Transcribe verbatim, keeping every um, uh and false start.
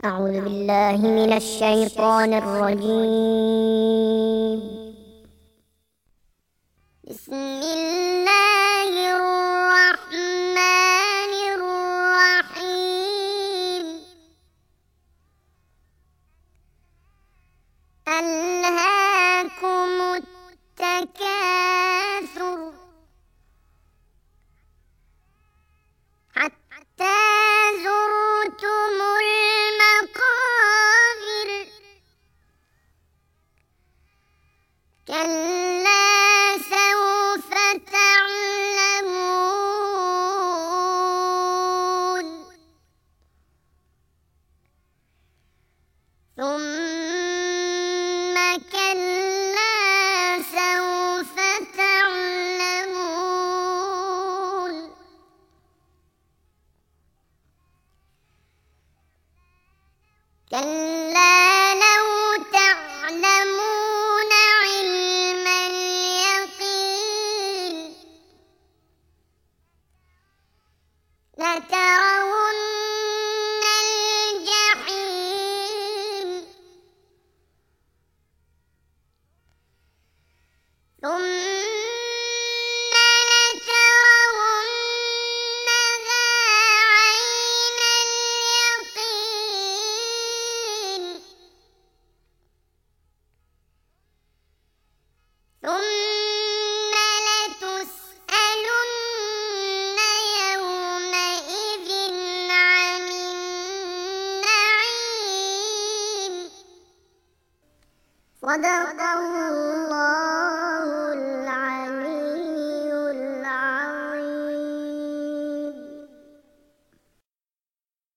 أعوذ بالله من الشيطان الرجيم. بسم الله الرحمن الرحيم. ألهاكم التكاثر حتى زرتم المقابر. كلا سوف تعلمون ثم كلا سوف تعلمون كلا لو تعلمون علم اليقين لترون الجحيم ثم لترونها عين اليقين ثم لتسألن يومئذ عن النعيم. صدق الله.